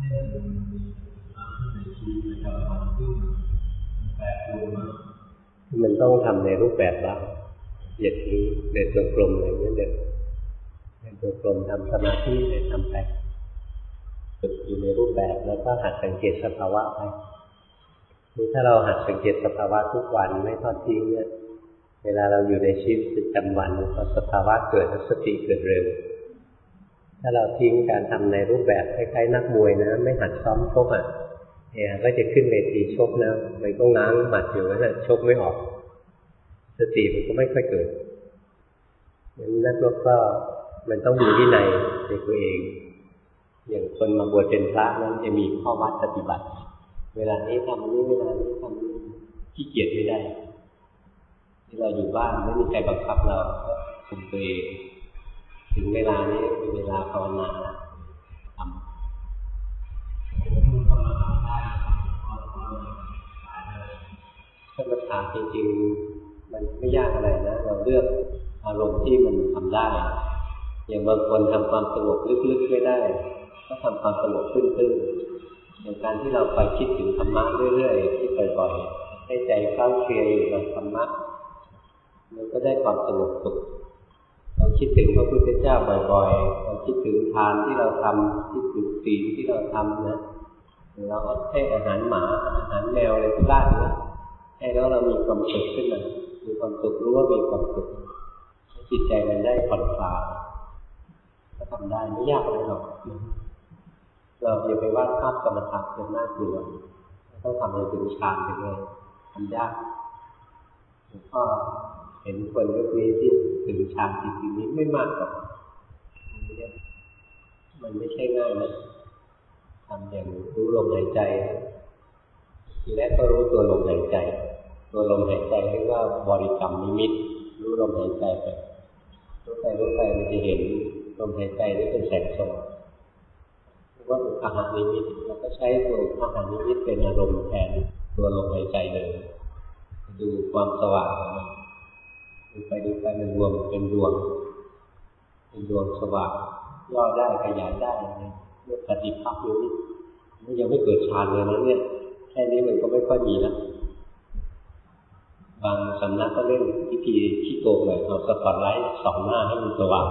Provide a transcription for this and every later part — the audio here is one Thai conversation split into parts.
มันต้องทำในรูปแบบบ้างอย่างนี้เดินจงกรมอะไรเงี้ยเดินจงกรมทำสมาธิเลยทำไปฝึกอยู่ในรูปแบบแล้วก็หัดสังเกตสภาวะไปนี่ถ้าเราหัดสังเกตสภาวะทุกวันไม่ทอดทิ้งเนี่ยเวลาเราอยู่ในชีวิตประจำวันพอสภาวะเกิดสติเกิดเร็วถ้าเราทิ้งการทำในรูปแบบคล้ายๆนักมวยนะไม่หัดซ้อมชกก็จะขึ้นเวทีชกนะมันก็ง้างหมัดอยู่นั่นแหละชกไม่ออกสติมันก็ไม่ค่อยเกิดนักรบก็มันต้องมีวินัยในตัวเองอย่างคนมาบวชเป็นพระนั้นจะมีข้อวัดปฏิบัติเวลานี้ทำนี้เวลานี้ทำนี้ขี้เกียจไม่ได้ที่เราอยู่บ้านไม่มีใครบังคับเราก็คุมตัวเองถึงเวลานี้เป็นเวลาภาวนาทำถ้ามาถามจริงๆมันไม่ยากอะไรนะเราเลือกอารมณ์ที่มันทำได้อย่างบางคนทำความสงบลึกๆไม่ได้ก็ทำความสงบตื้นๆอย่างการที่เราไปคิดถึงธรรมะเรื่อยๆที่บ่อยๆให้ใจเข้าเคลียร์อยู่กับธรรมะมันก็ได้ความสงบสุขเราคิดถึงพระพุทธเจ้าบ่อยๆเราคิดถึงทานที่เราทำคิดถึงศีลที่เราทำนะเราให้อาหารหมาอาหารแมวอะไรที่บ้านนะให้แล้วเรามีความสุขขึ้นมามีความสุขรู้ว่ามีความสุขจิตใจมันได้ผ่อนคลายก็ทำได้ไม่ยากอะไรหรอกเราอย่าไปวาดภาพกรรมฐานจนน่ากลัวต้องทำให้ถึงฌานไปเลยทำยากหลวงพ่อเห็นคนยุคนี้ที่ถึงฌานจริงๆนี้ไม่มากหรอกมันไม่ใช่ง่ายนะทำอย่างรู้ลมหายใจทีแรกก็รู้ตัวลมหายใจตัวลมหายใจเรียกว่าบริกรรมนิมิตรู้ลมหายใจไปรู้ไปมันจะเห็นลมหายใจนี่เป็นแสงสว่างเรียกว่าอุปหานิมิตเราก็ใช้ตัวอุปหานิมิตเป็นอารมณ์แทนตัวลมหายใจเลยดูความสว่างดูไปมันรวมเป็นดวงสว่างย่อได้ขยายได้เรียกปฏิภาคนิมิตมันยังไม่เกิดฌานเลยนะเนี่ยแค่นี้มันก็ไม่ค่อยมีแล้วบางสำนักก็เล่นพิธีขี้โกงเลยเอาสปอตไลท์ส่องหน้าให้มันสว่าง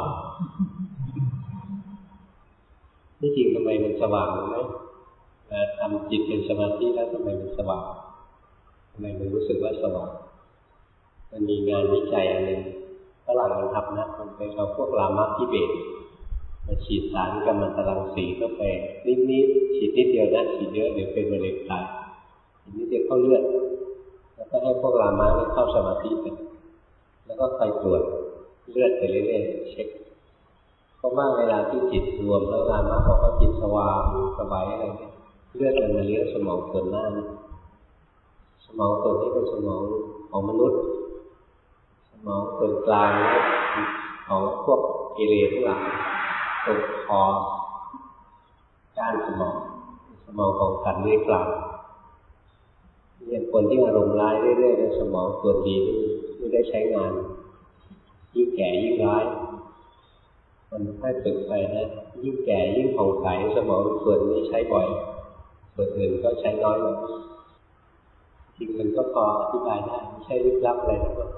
ที่จริงทำไมมันสว่างรู้ไหมทำจิตเป็นสมาธิแล้วทำไมมันสว่างทำไมมันรู้สึกว่าสว่างมันมีงานวิจัยอันหนึ่งฝรั่งมันทำนะมันไปเอาพวกลามะทิเบตมาฉีดสารกัมมันตรังสีเข้าไปนิดๆฉีดนิดเดียวนะฉีดเยอะเดี๋ยวเป็นมะเร็งตายนิดเดียวเข้าเลือดแล้วก็ให้พวกลามะได้เข้าสมาธิกันแล้วก็คอยตรวจเลือดไปเรื่อยๆเช็คเพราะว่าเวลาที่จิตรวมแล้วลามะบอกว่าจิตสว่างสบายอะไรเนี่ยเลือดมันมาเลี้ยงสมองส่วนหน้าสมองส่วนนี้เป็นสมองของมนุษย์สมองส่วนกลางของพวกกิเลสทั้งหลายตรงคอก้านสมองของสัตว์เลื้อยคลานเนี่ยคนที่อารมณ์ร้ายเรื่อยๆในสมองส่วนดีไม่ได้ใช้งานยิ่งแก่ยิ่งร้ายมันค่อยฝึกไปนะยิ่งแก่ยิ่งผ่องใสสมองส่วนนี้ใช้บ่อยส่วนอื่นก็ใช้น้อยลงจริงมันก็พออธิบายได้ไม่ใช่ลึกลับอะไรหรอก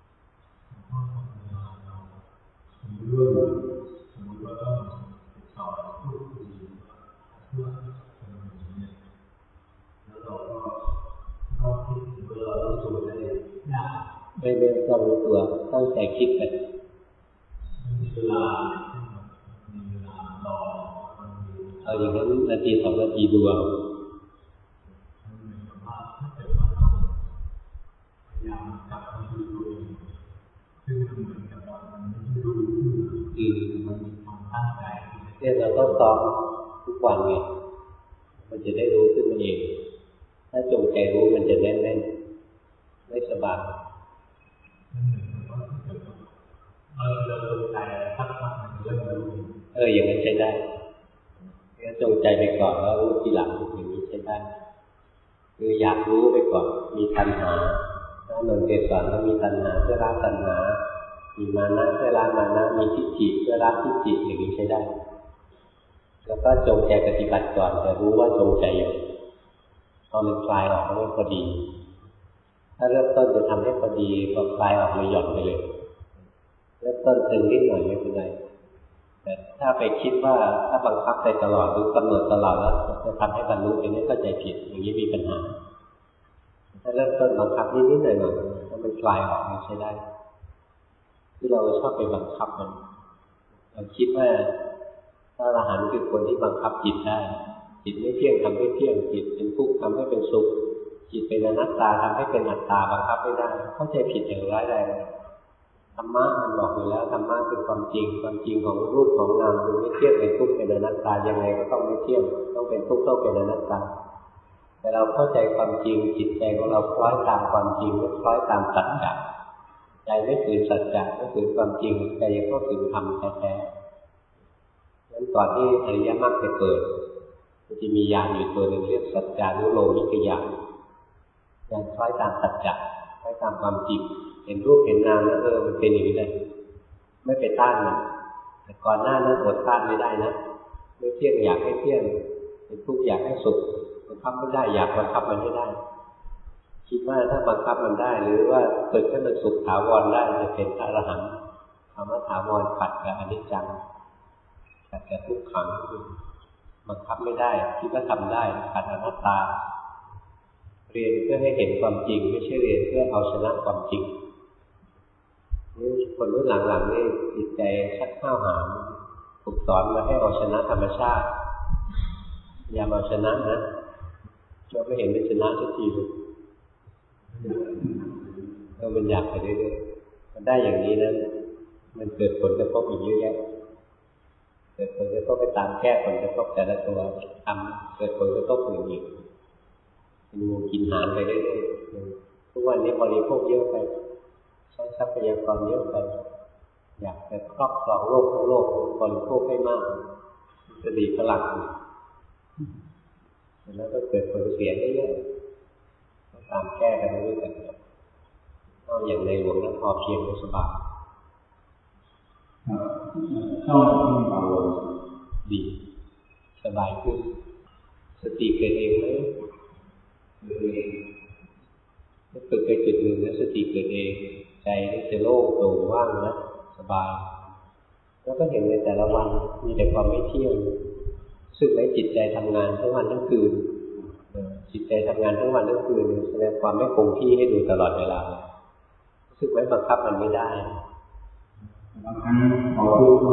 ไม่ต้องรู้ตัวตั้งใจคิดไปเอาอย่างนั้นนาที2 นาทีดูเอาเนี่ยเราต้องซ้อมทุกวันไงมันจะได้รู้ขึ้นมาเองถ้าจงใจรู้มันจะแน่นๆไม่สบายอย่างนั้นใช้ได้งั้นจงใจไปก่อนแล้วรู้ทีหลังอย่างนี้ใช้ได้คืออยากรู้ไปก่อนมีตัณหาถ้าหนึ่งเกิดก่อนก็มีตัณหาเพื่อละตัณหามีมานะเพื่อละมานะมีทิฏฐิเพื่อละทิฏฐิอย่างนี้ใช้ได้แล้วก็ก็จงใจปฏิบัติก่อนแต่รู้ว่าจงใจอยู่พอมันคลายออกมันพอดีถ้าเริ่มต้นจะทำให้พอดีพอคลายออกเลยหย่อนไปเลยเริ่มต้นตึงนิดหน่อยไม่เป็นไรแต่ถ้าไปคิดว่าถ้าบังคับไปตลอดหรือกำหนดตลอดแล้วจะทำให้บรรลุอันนี้เข้าใจผิดอย่างนี้มีปัญหาถ้าเริ่มต้นบังคับนิดๆหน่อยๆถ้ามันคลายออกมันใช้ได้ที่เราชอบไปบังคับมันเราคิดว่าพระอรหันต์คือคนที่บังคับจิตได้จิตไม่เที่ยงทำให้เที่ยงจิตเป็นทุกข์ทำให้เป็นสุขจิตเป็นอนัตตาทำให้เป็นอัตตาบังคับไม่ได้เข้าใจผิดอย่างร้ายแรงธรรมะมันบอกอยู่แล้วธรรมะคือความจริงของรูปของนามคือไม่เที่ยงเป็นทุกข์เป็นอนัตตายังไงก็ต้องไม่เที่ยงต้องเป็นทุกข์ต้องเป็นอนัตตาแต่เราเข้าใจความจริงจิตใจของเราคล้อยตามความจริงไม่คล้อยตามสัจจะใจไม่ถือสัจจะไม่ถือความจริงใจยังเข้าถึงธรรมแท้ๆนั้นก่อนที่อริยมรรคจะเกิดมันจะมีญาณอยู่ตัวหนึ่งเรียกสัจจานุโลมิกญาณญาณคล้อยตามสัจจะคล้อยตามความจริงเห็นรูปเห็นนามแล้วมันเป็นอย่างนี้เลยไม่ไปต้านมันแต่ก่อนหน้านั้นอดต้านไม่ได้นะไม่เที่ยงอยากให้เที่ยงเป็นทุกข์อยากให้สุขบังคับไม่ได้อยากบังคับมันให้ได้คิดว่าถ้าบังคับมันได้หรือว่าฝึกให้มันสุขถาวรได้จะเป็นพระอรหันต์คำว่าถาวรขัดกับอนิจจังขัดกับทุกขังบังคับไม่ได้คิดว่าทำได้ขัดอนัตตาเรียนเพื่อให้เห็นความจริงไม่ใช่เรียนเพื่อเอาชนะความจริงนี่คนรุ่นหลังๆนี่จิตใจชักข้าวหามถูกสอนมาให้เอาชนะธรรมชาติอย่าเอาชนะนะเราไม่เห็นเป็นชนะสักทีเลยมันอยากไปเรื่อยๆมันได้อย่างนี้นะมันเกิดผลกระทบอีกเยอะแยะเกิดผลกระทบไปตามแก้ผลกระทบแต่ละตัวทำเกิดผลกระทบอื่นอีกเป็นงูกินหางไปเรื่อยๆทุกวันนี้บริโภคเยอะไปใช้ทรัพยากรเยอะไปอยากจะครอบครองโลกทั้งโลกบริโภคให้มากจะดีพลังแล้วก็เกิดผลเสียเยอะๆตามแก้กันเรื่อยๆเอาอย่างในหลวงนั้นพอเพียงไม่สบายต้องเบาดีสบายขึ้นสติเกิดเองไหมถ้าฝึกไปจุดหนึ่งแล้วสติเกิดเองใจจะโล่งโปร่งว่างนะสบายแล้วก็เห็นในแต่ละวันมีแต่ความไม่เที่ยงซึ่งไว้จิตใจทำงานทั้งวันทั้งคืนจิตใจทำงานทั้งวันทั้งคืนแสดงความไม่คงที่ให้ดูตลอดเวลาซึ่งไว้บังคับมันไม่ได้บางครั้งพอพูดก็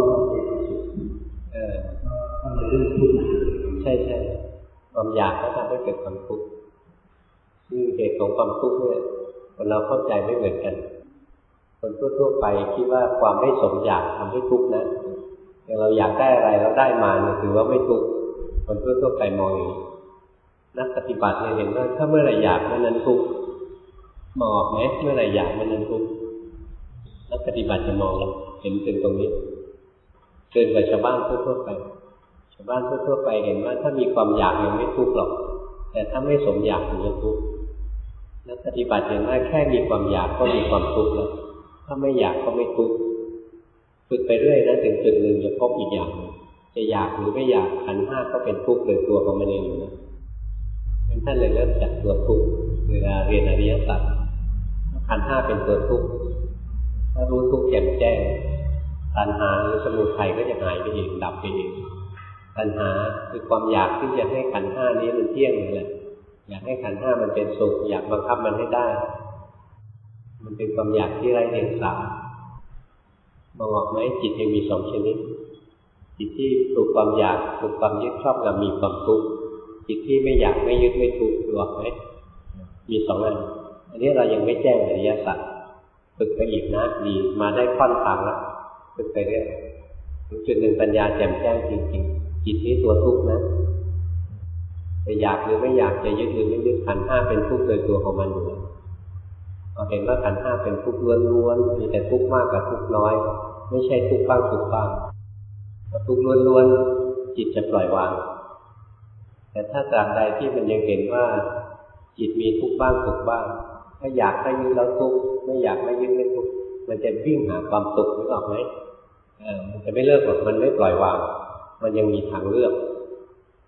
เลยเรื่องทุกข์ใช่ความอยากก็ทำให้เกิดความทุกข์ซึ่งเหตุของความทุกข์เนี่ยคนเราเข้าใจไม่เหมือนกันคนทั่วๆไปคิดว่าความไม่สมอยากทำให้ทุกข์นะอย่างเราอยากได้อะไรเราได้มาเนี่ยถือว่าไม่ทุกข์คนทั่วๆไปมองอย่างนี้นักปฏิบัติเนี่ยเห็นว่าถ้าเมื่อไหร่อยากเมื่อนั้นทุกข์มองออกไหมเมื่อไหร่อยากเมื่อนั้นทุกข์นักปฏิบัติจะมองเห็นถึงตรงนี้เกินกว่าชาวบ้านทั่วๆไปชาวบ้านทั่วๆไปเห็นว่าถ้ามีความอยากยังไม่ทุกข์หรอกแต่ถ้าไม่สมอยากถึงจะทุกข์นักปฏิบัติเห็นว่าแค่มีความอยากก็มีความทุกข์แล้วถ้าไม่อยากก็ไม่ทุกข์ฝึกไปเรื่อยนะถึงจุดหนึ่งจะพบอีกอย่างจะอยากหรือไม่อยากขันธ์ห้าก็เป็นทุกข์โดยตัวของมันเองนะท่านเลยเริ่มจากตัวทุกข์เวลาเรียนอริยสัจขันธ์ห้าเป็นตัวทุกข์ถ้ารู้ทุกข์แจ่มแจ้งตัณหาหรือสมุทัยก็จะหายไปเองดับไปเองตัณหาคือความอยากที่จะให้ขันธ์ห้านี้มันเที่ยงนี่แหละอยากให้ขันธ์ห้ามันเป็นสุขอยากบังคับมันให้ได้มันเป็นความอยากที่ไร้เดียงสามองออกไหมจิตยังมีสองชนิดจิตที่ถูกความอยากถูกความยึดชอบกับมีความทุกข์จิตที่ไม่อยากไม่ยึดไม่ทุกข์รู้ไหมมีสองอันนี้เรายังไม่แจ้งอริยสัจฝึกไปอีกนะดีมาได้ค่อนทางแล้วฝึกไปเรื่อยถึงจุดหนึ่งปัญญาแจ่มแจ้งจริงๆจิตนี้ตัวทุกข์นะจะอยากหรือไม่อยากจะยึดหรือไม่ยึดขันธ์ห้าเป็นทุกข์โดยตัวของมันอยู่เราเห็นว่าขันธ์ห้าเป็นทุกข์ล้วนๆมีแต่ทุกข์มากกับทุกข์น้อยไม่ใช่ทุกข์บ้างทุกข์บ้างทุกข์ล้วนๆจิตจะปล่อยวางแต่ถ้าตราบใดที่มันยังเห็นว่าจิตมีทุกข์บ้างทุกข์บ้างถ้าอยากให้ยึดแล้วทุกข์ไม่อยากไม่ยึดไม่ทุกข์มันจะวิ่งหาความสุขนึกออกไหมมันจะไม่เลิกหรอกมันไม่ปล่อยวางมันยังมีทางเลือก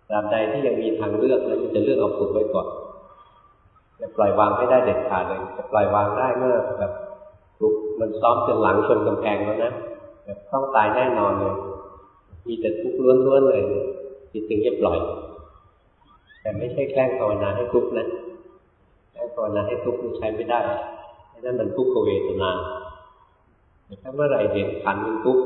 ตราบใดที่ยังมีทางเลือกแล้วมันจะเลือกเอาสุขไว้ก่อนจะปล่อยวางไม่ได้เด็ดขาดเลยจะปล่อยวางได้เมื่อแบบถูกมันซ้อมจนหลังชนกำแพงแล้วนะแบบต้องตายแน่นอนเลยมีแต่ทุกข์ล้วนๆเลยจิตถึงจะปล่อยแต่ไม่ใช่แกล้งภาวนาให้ทุกข์นะแกล้งภาวนาให้ทุกข์มันใช้ไม่ได้นั่นมันทุกขเวทนาแต่ถ้าเมื่อไหร่เห็นขันธ์มันทุกข์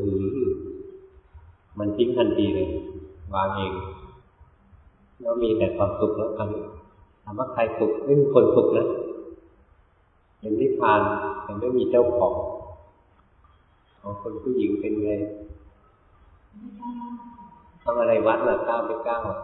มันทิ้งทันทีเลยวางเองแล้วมีแต่ความสุขแล้วถามว่าใครสุขไม่มีคนสุขนะเป็นนิพพานแต่ไม่มีเจ้าของคนผู้หญิงเป็นไงทำอะไรวัดล่ะก้าวไปก้าว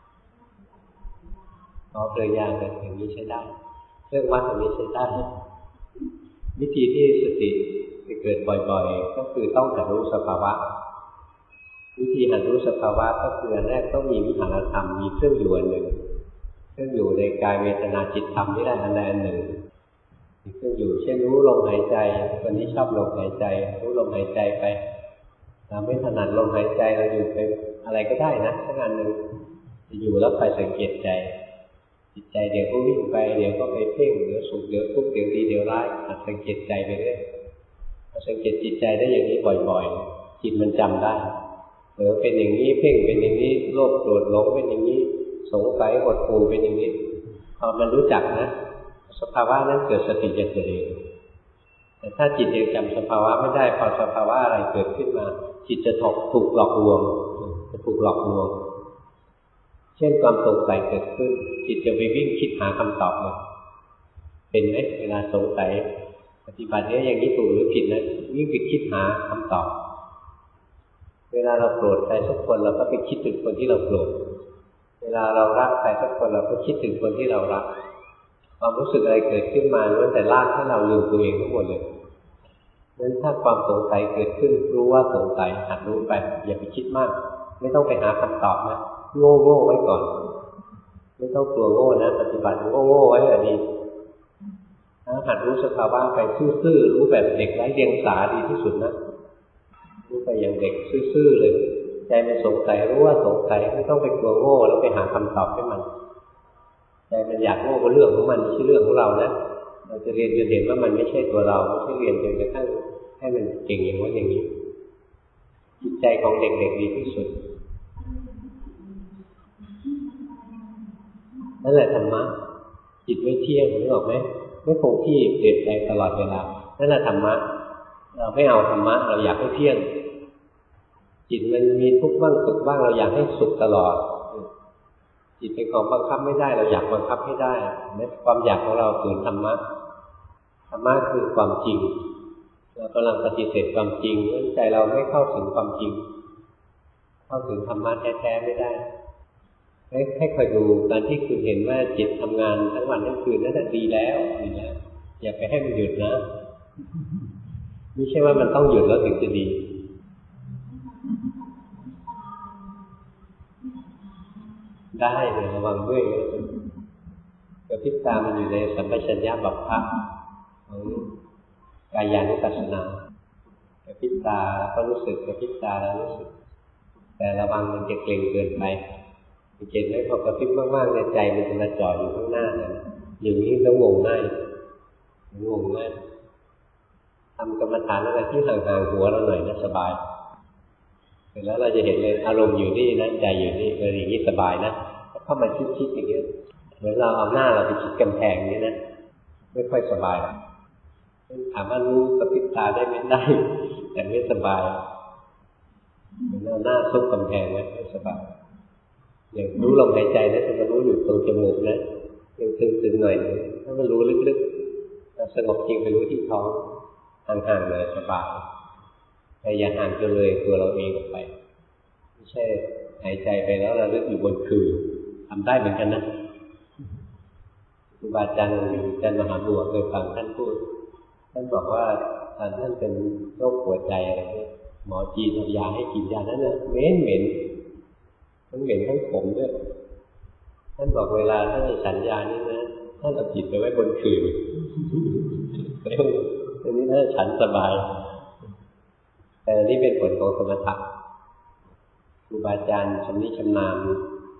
เลยยางแต่อย่างนี้ใช้ได้เรื่องวัดอย่างนี้ใช้ได้วิธีที่สติจะเกิดบ่อยๆก็คือต้องหัดรู้สภาวะวิธีหัดรู้สภาวะก็คืออันแรกต้องมีวิหารธรรมมีเครื่องอยู่อันหนึ่งเครื่องอยู่ในกายเวทนาจิตธรรมนี่ได้อันใดอันหนึ่งมีเครื่องอยู่เช่นรู้ลมหายใจคนที่ชอบลมหายใจรู้ลมหายใจไปเราไม่ถนัดลมหายใจเราอยู่ไปอะไรก็ได้นะสักอันหนึ่งจะอยู่แล้วไปสังเกตใจจิตใจเดี๋ยวก็วิ่งไปเดี๋ยวก็ไปเพ่งเดี๋ยวสุขเดี๋ยวทุกข์เดี๋ยวดีเดี๋ยวร้ายหัดสังเกตใจไปเรื่อยสังเกตจิตใจได้อย่างนี้บ่อยๆจิตมันจำได้เป็นอย่างนี้เพ่งเป็นอย่างนี้โลภโกรธหลงเป็นอย่างนี้สงสัยหดหู่เป็นอย่างนี้พอมันรู้จักนะสภาวะนั้นเกิดสติจะเกิดเองแต่ถ้าจิตยังจำสภาวะไม่ได้พอสภาวะอะไรเกิดขึ้นมาจิตจะถูกหลอกลวงจะถูกหลอกลวงเช่นความสงสัยเกิดขึ้นจิตจะไปวิ่งคิดหาคำตอบเลยเป็นไหมเวลาสงสัยปฏิบัตินี้อย่างนี้ถูกหรือผิดนะวิ่งไปคิดหาคำตอบเวลาเราโกรธใครสักคนเราก็ไปคิดถึงคนที่เราโกรธเวลาเรารักใครสักคนเราก็คิดถึงคนที่เรารักความรู้สึกอะไรเกิดขึ้นมาล้วนแต่ลากให้เราลืมตัวเองทั้งหมดเลยงั้นถ้าความสงสัยเกิดขึ้นรู้ว่าสงสัยหัดรู้ไปอย่าไปคิดมากไม่ต้องไปหาคำตอบนะโง่ไว้ก่อนไม่ต้องกลัวโง่นะปฏิบัติโง่ไว้ก็ดีถ้าหัดรู้สภาวะไปซื่อๆรู้แบบเด็กไร้เดียงสาดีที่สุดนะรู้ไปอย่างเด็กซื่อๆเลยใจมันสงสัยรู้ว่าสงสัยไม่ต้องไปกลัวโง่แล้วไปหาคำตอบให้มันใจมันอยากโง่ก็เรื่องของมันไม่ใช่เรื่องของเรานะเราจะเรียนจนเห็นว่ามันไม่ใช่ตัวเราไม่ใช่เรียนจนกระทั่งให้มันเก่งอย่างว่าอย่างนี้จิตใจของเด็กๆดีที่สุดนั่นแหละธรรมะจิตไม่เที่ยงนึกออกไหมไม่คงที่เปลี่ยนแปลงตลอดเวลานั่นแหละธรรมะเราไม่เอาธรรมะเราอยากให้เที่ยงจิตมันมีทุกข์บ้างสุขบ้างเราอยากให้สุขตลอดจิตเป็นของบังคับไม่ได้เราอยากบังคับให้ได้ความอยากของเราฝืนธรรมะธรรมะคือความจริงเรากำลังปฏิเสธความจริงเพราะใจเราไม่เข้าถึงความจริงเข้าถึงธรรมะแท้ๆไม่ได้ให้คอยดูการที่คุณเห็นว่าจิตทำงานทั้งวันทั้งคืนนั่นแหละดีแล้วอย่าไปให้มันหยุดนะไม่ใช่ว่ามันต้องหยุดแล้วถึงจะดีได้เลยระวังด้วยกระพริบตามันอยู่ในสัมปชัญญะบัพพะของกายานุปัสสนากระพริบตาแล้วก็รู้สึกกระพริบตาแล้วรู้สึกแต่ระวังมันจะเกร็งเกินไปเห็นไหมพอกระพริบมากๆในใจมันจะมาจ่ออยู่ข้างหน้าเลยอย่างนี้แล้วงงง่ายทำกรรมฐานอะไรที่ห่างๆหัวเราหน่อยนะสบายเสร็จแล้วเราจะเห็นเลยอารมณ์อยู่นี่นะใจอยู่นี่อย่างนี้สบายนะเข้ามาคิดอย่างเงี้ยเหมือนเราเอาหน้าเราไปคิดกำแพงนี่นะไม่ค่อยสบายถามว่ารู้กระพริบตาได้ไหมได้แต่ไม่สบายเหมือนเอาหน้าซุกกำแพงไว้ไม่สบายอย่างรู้ลมหายใจนะจะมารู้อยู่ตรงจมูกนะยังตึงๆหน่อยถ้ามันรู้ลึกๆสงบจริงไปรู้ที่ท้องห่างๆเลยสบายแต่อย่าห่างจนเลยตัวเราเองออกไปไม่ใช่หายใจไปแล้วระลึกอยู่บนคือทำได้เหมือนกันนะครูบาอาจารย์มหาบัวเคยฟังท่านพูดท่านบอกว่าท่านเป็นโรคหัวใจอะไรเนี่ยหมอจีนเอายาให้กินยานั้นนะเหม็นทั้งเหม็นทั้งขมด้วยท่านบอกเวลาท่านจะฉันยานี่นะท่านเอาจิตไปไว้บนคืออันนี้ถ้าฉันสบายแต่นี่เป็นผลของสมถะครูบาอาจารย์ชำนิชำนาญ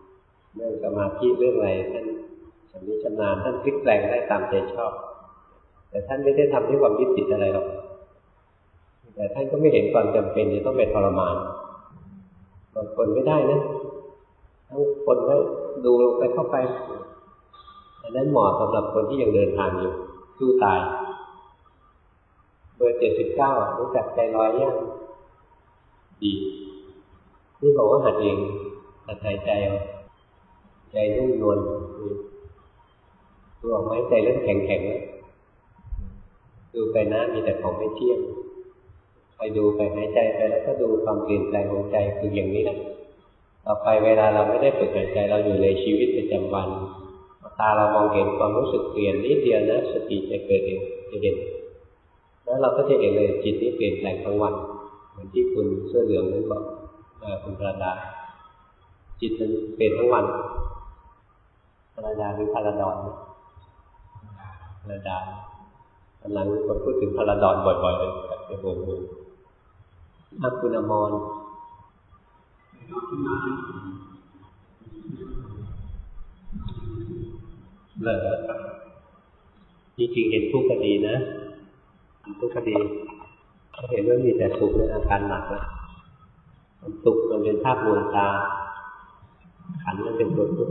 เรื่องสมาธิเรื่องอะไรท่านชำนิชำนาญท่านพลิกแปลงได้ตามใจชอบแต่ท่านไม่ได้ทำด้วยความยึดติดอะไรหรอกแต่ท่านก็ไม่เห็นความจำเป็นจะต้องไปทรมานบางคนไม่ได้นะทั้งคนไว้ดูลงไปเข้าไปอันนั้นเหมาะสำหรับคนที่ยังเดินทางอยู่สู้ตายเบอร์79รู้จักใจลอยยังดีนี่บอกว่าหัดเองหัดหายใจเอาใจนุ่มนวลตัวออกไม้ใจเริ่มแข็งๆแล้วดูไปนะมีแต่ของไม่เที่ยงไปดูไปหายใจไปแล้วก็ดูความเปลี่ยนแปลงของใจคืออย่างนี้แหละต่อไปเวลาเราไม่ได้ฝึกหายใจเราอยู่ในชีวิตประจำวันตาเรามองเห็นความรู้สึกเปลี่ยนนิดเดียวนะสติจะเกิดเองจะเห็นแล้วเราก็จะเห็นเลยจิตนี้เปลี่ยนแปลงทั้งวันเหมือนที่คุณเสื้อเหลืองนั้นบอกคุณพระดาจิตมันเปลี่ยนทั้งวันพระดาหรือพระดอนพระดากำลังคนพูดถึงพระดอนบ่อยๆเลยกับในวงมือคุณอมรเลยจริงๆเห็นทุกข์ก็ดีนะทุกข์ก็ดีถ้าเห็นว่ามีแต่สุขในอาการหนักแล้วสุขมันเป็นภาพลวงตาขันธ์มันเป็นตัวทุกข์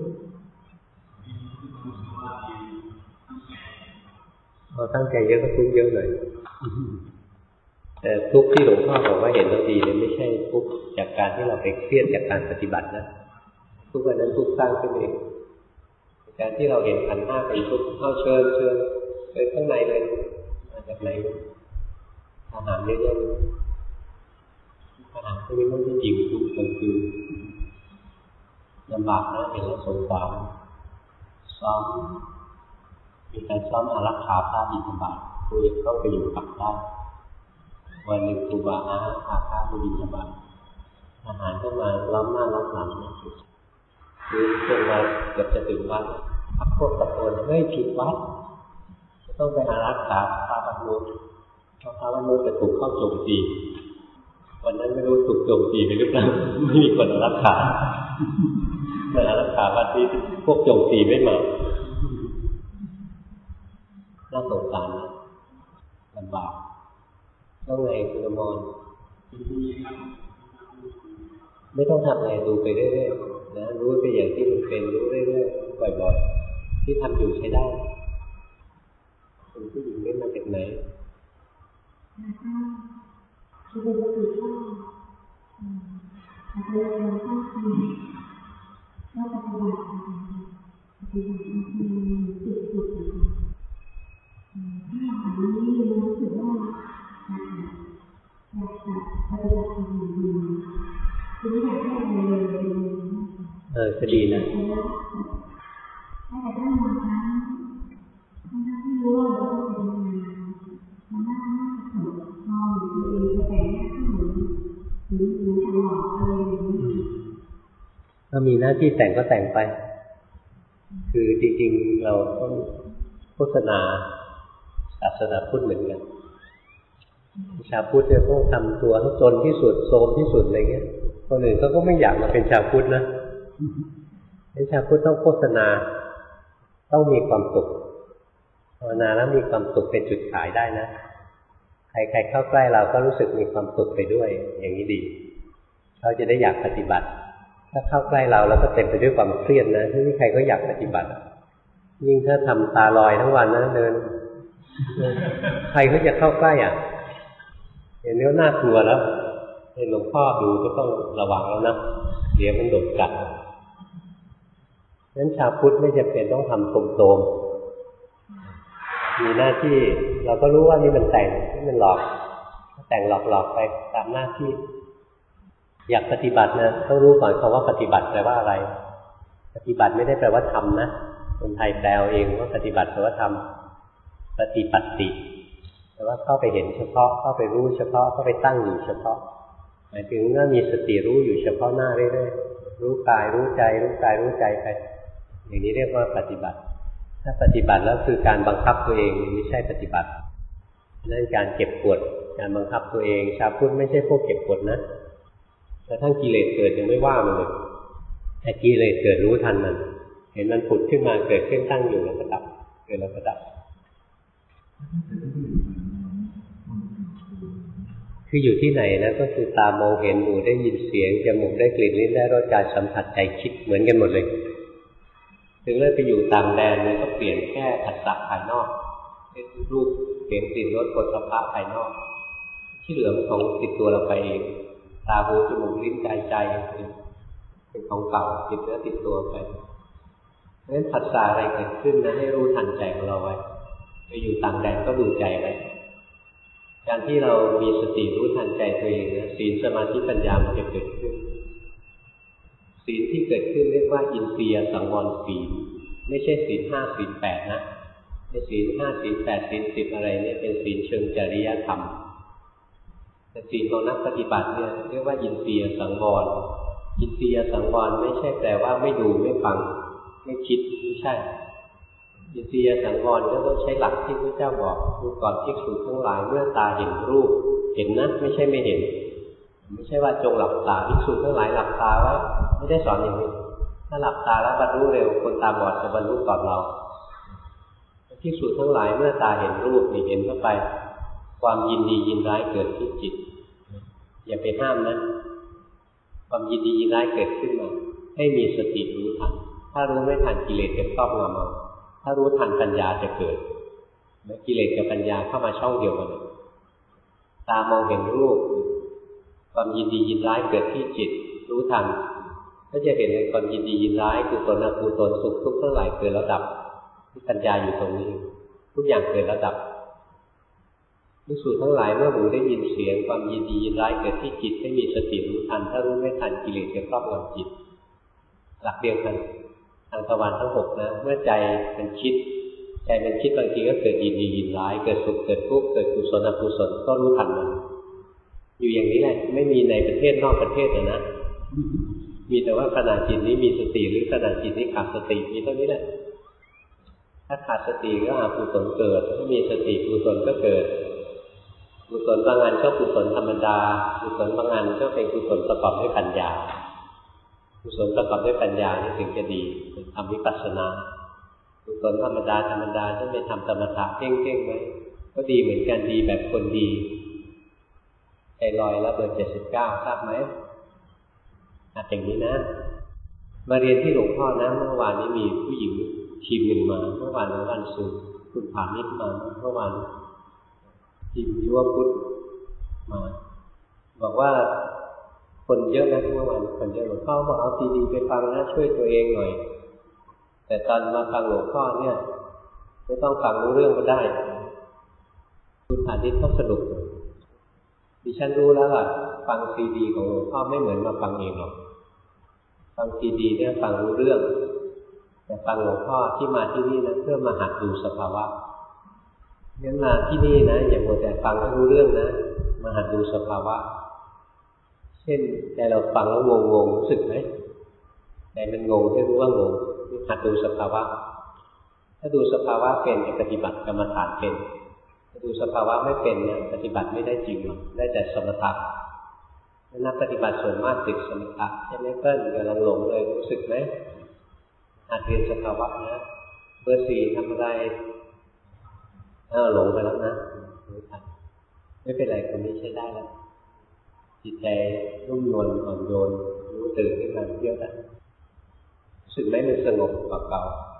พอตั้งใจเยอะก็ทุกข์เยอะเลยแต่ทุกข์ที่หลวงพ่อบอกว่าเห็นแล้วดีเนี่ยไม่ใช่ทุกข์จากการที่เราไปเครียดจากการปฏิบัตินะทุกข์อันนั้นทุกข์สร้างขึ้นเองการที่เราเห็นขันธ์5เป็นทุกข์เข้าเชิญไปข้างในเลยมาจากไหนอาหารเยอะๆอาหารพวกนี้มันไม่จริงทุกข์มันคือลำบากนะเห็นแล้วสงสารซ้อมมีการซ้อมอารักขาพระบิณฑบาตครูเข้าไปอยู่กับได้วันหนึ่งครูบาอาพาพระไปบิณฑบาตอาหารก็มาล้อมหน้าล้อมหลังคือเพื่อนมาเกือบจะถึงวัดพระโคตรตะโกนเฮ้ยผิดวัดต้องไปอารักขาพระบรรลุเพราะพระบรรลุจะถูกเข้าโจมตีวันนั้นไม่รู้ถูกโจมตีไปหรือเปล่าไม่มีคนอารักขาแต่อารักขาวัดที่พวกโจมตีไม่มาน่าสงสารนะลำบากต้องไงคุณอมรไม่ต้องทำอะไรดูไปเรื่อยๆนะรู้ไปอย่างที่มันเป็นรู้เรื่อยๆบ่อยๆที่ทำอยู่ใช้ได้คุณผู้หญิงได้มาจากไหนคือเป็นปกติก็อาจจะยังต้องทำก็ปฏิบัติคือติดสุดถ้าหาไม่รู้สึกว่าอยากจะปฏิบัติทำอย่างดีคือไม่อยากให้อะไรเลยจะดีนะให้แต่ได้บางครั้งที่รู้ว่าเราต้องเป็นยังไงมันน่าจะถูกมองอยู่ตัวเองแต่หน้าที่หรือตลอดอะไรอย่างนี้ถ้ามีหน้าที่แต่งก็แต่งไปคือจริงๆเราต้องโฆษณาศาสนาพุทธเหมือนกันชาวพุทธเนี่ยต้องทำตัวให้จนที่สุดโทรมที่สุดอะไรเงี้ยคนอื่นเขาก็ไม่อยากมาเป็นชาวพุทธนะชาวพุทธต้องโฆษณาต้องมีความสุขภาวนาแล้วมีความสุขเป็นจุดขายได้นะใครๆเข้าใกล้เราก็รู้สึกมีความสุขไปด้วยอย่างนี้ดีเขาจะได้อยากปฏิบัติถ้าเข้าใกล้เราแล้วก็เต็มไปด้วยความเครียดนะไม่มีใครก็อยากปฏิบัติยิ่งถ้าทำตาลอยทั้งวันนะเดินใครเขาจะเข้าใกล้อ่ะเห็นแล้วน่ากลัวแล้วหลวงพ่อดูก็ต้องระวังแล้วนะเดี๋ยวมันโดดกัดนั้นชาวพุทธไม่จำเป็นต้องทำโตมๆมีหน้าที่เราก็รู้ว่านี่มันแต่งนี่มันหลอกแต่งหลอกๆไปตามหน้าที่อยากปฏิบัตินะต้องรู้ก่อนคำว่าปฏิบัติแปลว่าอะไรปฏิบัติไม่ได้แปลว่าทำนะคนไทยแปลเองว่าปฏิบัติแปลว่าทำปฏิปัตติแต่ว่าเข้าไปเห็นเฉพาะเข้าไปรู้เฉพาะเข้าไปตั้งอยู่เฉพาะหมายถึงว่ามีสติรู้อยู่เฉพาะหน้าเรื่อยๆรู้กายรู้ใจรู้กายรู้ใจไปอย่างนี้เรียกว่าปฏิบัติถ้าปฏิบัติแล้วคือการบังคับตัวเองไม่ใช่ปฏิบัตินั่นการเก็บกดการบังคับตัวเองชาวพุทธไม่ใช่พวกเก็บกดนะแต่ทั้งกิเลสเกิดยังไม่ว่ามันเลยใจแต่กิเลสเกิดรู้ทันมันเห็นมันผุดขึ้นมาเกิดขึ้นตั้งอยู่แล้วก็ดับเกิดแล้วก็ดับคืออยู่ที่ไหนนะก็คือตามองเห็นหูได้ยินเสียงจมูกได้กลิ่นลิ้นได้รสกายสัมผัสใจคิดเหมือนกันหมดเลยถึงเลิกไปอยู่ต่างแดนมันก็เปลี่ยนแค่ผัสสะภายนอกเป็นรูปเสียงกลิ่นรสโผฏฐัพพะภายนอกที่เหลือเป็นของติดตัวเราไปเองตาหูจมูกลิ้นกายใจเป็นของเก่าติดเนื้อติดตัวไปเพราะฉะนั้นผัสสะอะไรเกิดขึ้นนะให้รู้ทันใจของเราไว้ไปอยู่ต่างแดนก็ดูใจไว้การที่เรามีสติรู้ทันใจตัวเองนะศีลสมาธิปัญญามันจะเกิดขึ้นศีลที่เกิดขึ้นเรียกว่าอินทรียสังวรศีลไม่ใช่ศีล5ศีล8นะไม่ศีล5ศีล8ศีล10อะไรเนี่ยเป็นศีลเชิงจริยธรรมแต่ศีลของนักปฏิบัติเนี่ยเรียกว่าอินทรียสังวรอินทรียสังวรไม่ใช่แปลว่าไม่ดูไม่ฟังไม่คิดไม่ใช่อินทรียสังวรก็ต้องใช้หลักที่พระเจ้าบอกดูก่อนภิกษุทั้งหลายเมื่อตาเห็นรูปเห็นนะไม่ใช่ไม่เห็นไม่ใช่ว่าจงหลับตาภิกษุทั้งหลายหลับตาไว้ไม่ได้สอนอย่างนี้ถ้าหลับตาแล้วบรรลุเร็วคนตาบอดจะบรรลุก่อนเราภิกษุทั้งหลายเมื่อตาเห็นรูปนี่เห็นเข้าไปความยินดียินร้ายเกิดที่จิตอย่าไปห้ามนะความยินดียินร้ายเกิดขึ้นมาให้มีสติรู้ทันถ้ารู้ไม่ทันกิเลสจะครอบงำเอาถ้ารู้ทันปัญญาจะเกิดและกิเลสกับปัญญาเข้ามาช่องเดียวกันตามองเห็นรูปความยินดียินร้ายเกิดที่จิตรู้ทันก็จะเห็นในความยินดียินร้ายกุศลอกุศลสุขทุกข์ทั้งหลายเกิดแล้วดับที่ปัญญาอยู่ตรงนี้ทุกอย่างเกิดแล้วดับภิกษุทั้งหลายเมื่อหูได้ยินเสียงความยินดียินร้ายเกิดที่จิตให้มีสติรู้ทันถ้ารู้ไม่ทันกิเลสจะครอบงำจิตหลักเดียวกันทางทวารทั้ง6นะเมื่อใจมันคิดใจมันคิดบางทีก็เกิดยินดียินร้ายเกิดสุขเกิดทุกข์เกิดกุศลอกุศลก็รู้ทันมันอยู่อย่างนี้แหละไม่มีในประเทศนอกประเทศนะมีแต่ว่าขณะจิตนี้มีสติหรือขณะจิตนี้ขาดสติมีเท่านี้แหละถ้าขาดสติก็อกุศลเกิดถ้ามีสติกุศลก็เกิดกุศลบางอันก็กุศลธรรมดากุศลบางอันก็เป็นกุศลประกอบด้วยปัญญากุศลประกอบด้วยปัญญานี่ถึงจะดีทำวิปัสสนากุศลธรรมดาถ้าไม่ทำสมถะเพ่งๆไว้ก็ดีเหมือนกันดีแบบคนดีใจลอยแล้วเบอร์79ทราบไหมอย่างนี้นะมาเรียนที่หลวงพ่อนะเมื่อวานนี้มีผู้หญิงทีมหนึ่งมาเมื่อวานวันศุกร์คุณผ่านนิดมาเมื่อวานทีมยุวพุทธมาบอกว่าคนเยอะนะเมื่อวานคนเยอะหลวงพ่อบอกเอาซีดีไปฟังนะช่วยตัวเองหน่อยแต่ตอนมาฟังหลวงพ่อเนี่ยไม่ต้องฟังรู้เรื่องก็ได้คุณผ่านนิดเขาสนุกดิฉันรู้แล้วล่ะฟังซีดีของหลวงพ่อไม่เหมือนมาฟังเองหรอกฟังซีดีเนี่ยฟังรู้เรื่องแต่ฟังหลวงพ่อที่มาที่นี่นะเพื่อมาหัดดูสภาวะงั้นมาที่นี่นะอย่ามัวแต่ฟังให้รู้เรื่องนะมาหัดดูสภาวะเช่นแต่เราฟังแล้วงงรู้สึกไหมแต่มันงงให้รู้ว่างงหัดดูสภาวะถ้าดูสภาวะเป็นจะปฏิบัติกรรมฐานเป็นถ้าดูสภาวะไม่เป็นเนี่ยปฏิบัติไม่ได้จริงหรอกได้แต่สมถะนักปฏิบัติส่วนมากติดสมถะใช่ไหมเพื่อนกำลังหลงเลยรู้สึกไหมหัดเรียนสภาวะนะเบอร์4ทำอะไรหลงไปแล้วนะรู้ทันไม่เป็นไรคนนี้ใช้ได้แล้วจิตใจนุ่มนวลอ่อนโยนรู้ตื่นขึ้นมาเที่ยวได้รู้สึกไหมมันสงบกว่าเก่า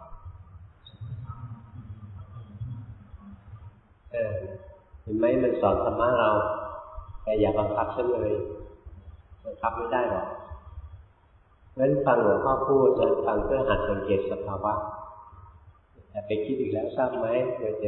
เห็นไหมมันสอนธรรมะเราแต่อย่าบังคับฉันเลยบังคับไม่ได้หรอกงั้นฟังหลวงพ่อพูดนะฟังเพื่อหัดสังเกตสภาวะแต่ไปคิดอีกแล้วทราบไหมเบอร์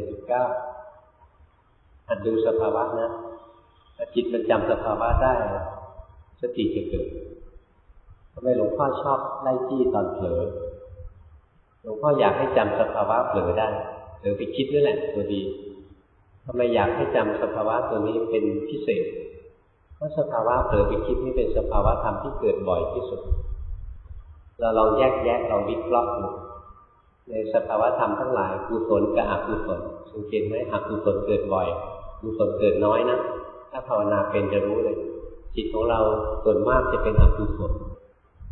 79หัดดูสภาวะนะถ้าจิตมันจำสภาวะได้สติจะเกิดทำไมหลวงพ่อชอบไล่จี้ตอนเผลอหลวงพ่ออยากให้จำสภาวะเผลอได้เผลอไปคิดนี่แหละตัวดีทำไมอยากให้จำสภาวะตัวนี้เป็นพิเศษเพราะสภาวะเผลอไปคิดนี่เป็นสภาวะธรรมที่เกิดบ่อยที่สุดเราลองแยกแยะเราวิเคราะห์ดูในสภาวะธรรมทั้งหลายกุศลกับอกุศลสังเกตไหมอกุศลเกิดบ่อยกุศลเกิดน้อยนะถ้าภาวนาเป็นจะรู้เลยจิตของเราส่วนมากจะเป็นอกุศล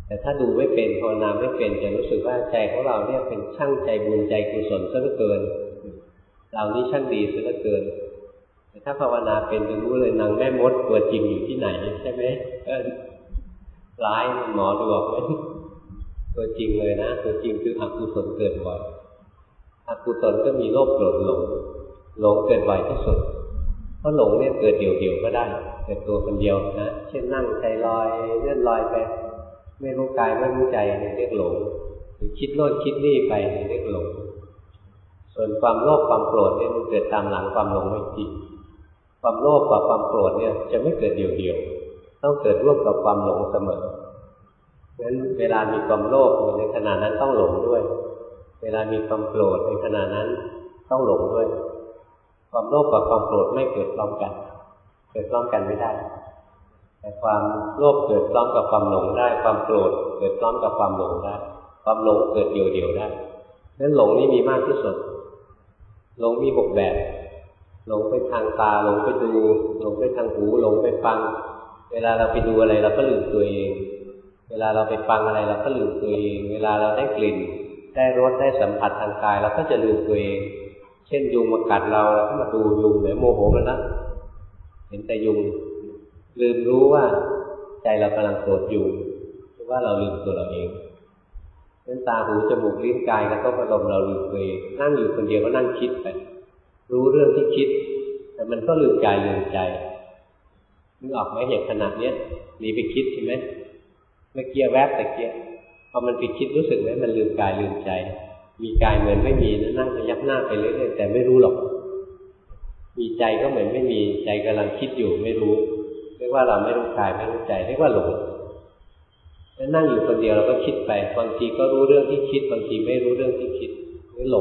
แต่ถ้าดูไม่เป็นภาวนาไม่เป็นจะรู้สึกว่าใจของเราเนี่ยเป็นช่างใจบุญใจกุศลซะเหลือเกินเรานี่ช่างดีซะเหลือเกินแต่ถ้าภาวนาเป็นจะรู้เลยนางแม่มดตัวจริงอยู่ที่ไหนใช่ไหมร้ายหมอดูออกไหมตัวจริงเลยนะตัวจริงคืออกุศลเกิดบ่อยอกุศลก็มีโลภโกรธหลงเกิดบ่อยที่สุดเพราะหลงเนี่ยเกิดเดี่ยวๆก็ได้เกิดตัวคนเดียวนะเช่นนั่งใจลอยเลื่อนลอยไปไม่รู้กายไม่รู้ใจเรียกหลงหรือคิดโน่นคิดนี่ไปเรียกหลงส่วนความโลภความโกรธเนี่ยมันเกิดตามหลังความหลงไม่จริงความโลภกับความโกรธเนี่ยจะไม่เกิดเดี่ยวๆต้องเกิดร่วมกับความหลงเสมองั้นเวลามีความโลภในขณะนั้นต้องหลงด้วยเวลามีความโกรธในขณะนั้นต้องหลงด้วยความโลภกับความโกรธไม่เกิดพร้อมกันเกิดพร้อมกันไม่ได้แต่ความโลภเกิดพร้อมกับความหลงได้ความโกรธเกิดพร้อมกับความหลงได้ความหลงเกิดเดี่ยวๆได้นั้นหลงนี่มีมากที่สุดหลงมี6แบบหลงไปทางตาหลงไปดูหลงไปทางหูหลงไปฟังเวลาเราไปดูอะไรเราก็ลืมตัวเองเวลาเราไปฟังอะไรเราก็ลืมตัวเองเวลาเราได้กลิ่นได้รสได้สัมผัสทางกายเราก็จะลืมตัวเองเช่นยุงมากัดเราก็มาดูยุงเดี๋ยวโมโหกันนะเห็นแต่ยุงลืมรู้ว่าใจเรากำลังโกรธอยู่เพราะว่าเราลืมตัวเราเองนั้นตาหูจมูกลิ้นกายแล้วก็อารมณ์เราลืมตัวเองนั่งอยู่คนเดียวก็นั่งคิดไปรู้เรื่องที่คิดแต่มันก็ลืมกายลืมใจนึกออกไหมอย่างขนาดเนี้ยมีไปคิดใช่ไหมเมื่อกี้แวบแต่เกี้ยพอมันไปคิดรู้สึกไหมมันลืมกายลืมใจมีกายเหมือนไม่มีนั่งพยักหน้าไปเรื่อยๆแต่ไม่รู้หรอกมีใจก็เหมือนไม่มีใจกำลังคิดอยู่ไม่รู้เรียกว่าเราไม่รู้กายไม่รู้ใจเรียกว่าหลงแล้วนั่งอยู่คนเดียวเราก็คิดไปบางทีก็รู้เรื่องที่คิดบางทีไม่รู้เรื่องที่คิดนี่หลง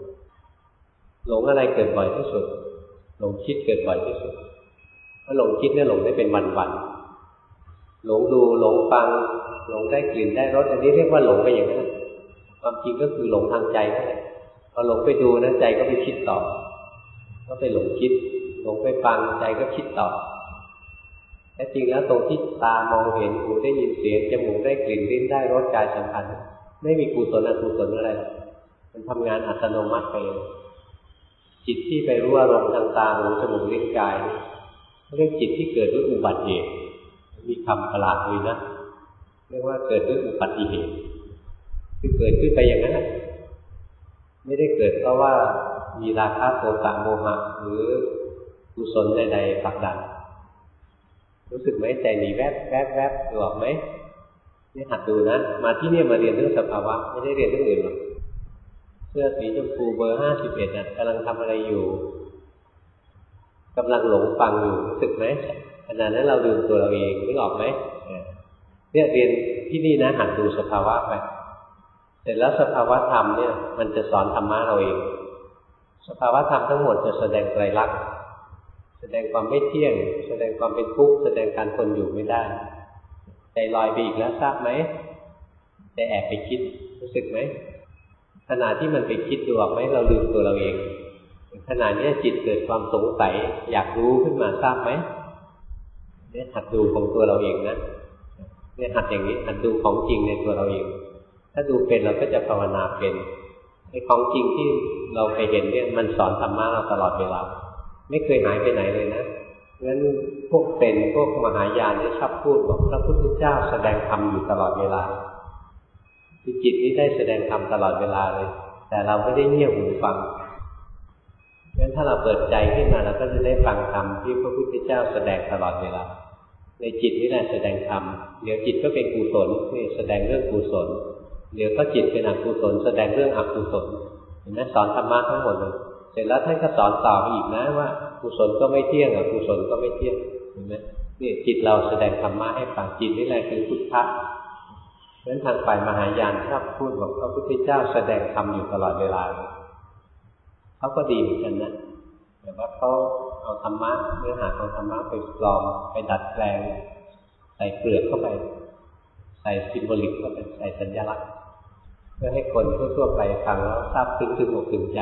อะไรเกิดบ่อยที่สุดหลงคิดเกิดบ่อยที่สุดถ้าหลงคิดเนี่ยหลงได้เป็นวันๆหลงดูหลงฟังหลงได้กลิ่นได้รสอันนี้เรียกว่าหลงไปอย่างนั้นความจริงก็คือหลงทางใจนั่นแหละพอหลงไปดูนะใจก็ไปคิดต่อก็ไปหลงคิดหลงไปฟังใจก็คิดต่อแต่จริงแล้วตรงที่ตามองเห็นหูได้ยินเสียงจมูกได้กลิ่นลิ้นได้รสกายสัมผัสไม่มีกุศลอกุศลอะไรมันทำงานอัตโนมัติไปจิตที่ไปรู้อารมณ์ทางตาหูจมูกลิ้นกายเรียกจิตที่เกิดด้วยอุบัติเหตุมีคำประหลาดเลยนะเรียกว่าเกิดด้วยอุบัติเหตุคือเกิดขึ้นไปอย่างนั้นไม่ได้เกิดเพราะว่ามีราคะโทสะโมหะหรือกุศลใดๆผลักดันรู้สึกไหมใจหนีแวบดูออกไหมนี่หัดดูนะมาที่นี่มาเรียนเรื่องสภาวะไม่ได้เรียนเรื่องอื่นหรอกเสื้อสีชมพูเบอร์51น่ะกำลังทำอะไรอยู่กำลังหลงฟังอยู่รู้สึกไหมขณะนั้นเราลืมตัวเราเองนึกออกไหมเนี่ยเรียนที่นี่นะหัดดูสภาวะไปเสร็จแล้วสภาวะธรรมเนี่ยมันจะสอนธรรมะเราเองสภาวะธรรมทั้งหมดจะแสดงไตรลักษณ์แสดงความไม่เที่ยงแสดงความเป็นทุกข์แสดงการทนอยู่ไม่ได้ใจลอยไปอีกแล้วทราบไหมใจแอบไปคิดรู้สึกไหมขณะที่มันไปคิดดูออกไหมเราลืมตัวเราเองขณะนี้จิตเกิดความสงสัยอยากรู้ขึ้นมาทราบไหมเนี่ยหัดดูของตัวเราเองนะเนี่ยหัดอย่างนี้หัดดูของจริงในตัวเราเองถ้าดูเป็นเราก็จะภาวนาเป็นไอ้ของจริงที่เราไปเห็นเนี่ยมันสอนธรรมะเราตลอดเวลาไม่เคยหายไปไหนเลยนะงั้นพวกเป็นพวกมหายานเนี่ยชอบพูดบอกพระพุทธเจ้าแสดงธรรมอยู่ตลอดเวลาคือจิตนี้ได้แสดงธรรมตลอดเวลาเลยแต่เราไม่ได้เงี่ยหูฟังงั้นถ้าเราเปิดใจขึ้นมาเราก็จะได้ฟังธรรมที่พระพุทธเจ้าแสดงตลอดเวลาในจิตนี่แหละแสดงธรรมเดี๋ยวจิตก็เป็นกุศลนี่แสดงเรื่องกุศลเดี๋ยวก็จิตเป็นอกุศลแสดงเรื่องอกุศลเห็นไหมสอนธรรมะทั้งหมดเลยเสร็จแล้วท่านก็สอนต่อไปอีกนะว่ากุศลก็ไม่เที่ยงอกุศลก็ไม่เที่ยงเห็นไหมนี่จิตเราแสดงธรรมะให้ฟังจิตนี่แหละคือพุทธะเพราะฉะนั้นทางฝ่ายมหายานชอบพูดบอกพระพุทธเจ้าแสดงธรรมอยู่ตลอดเวลาเขาก็ดีเหมือนกันนะแต่ว่าเขาเอาธรรมะเนื้อหาของธรรมะไปปลอมไปดัดแปลงใส่เปลือกเข้าไปใส่ซิมโบลิกเข้าไปใส่สัญลักษณ์เพื่อให้คนทั่วๆไปฟังแล้วซาบซึ้งถึงอกถึงใจ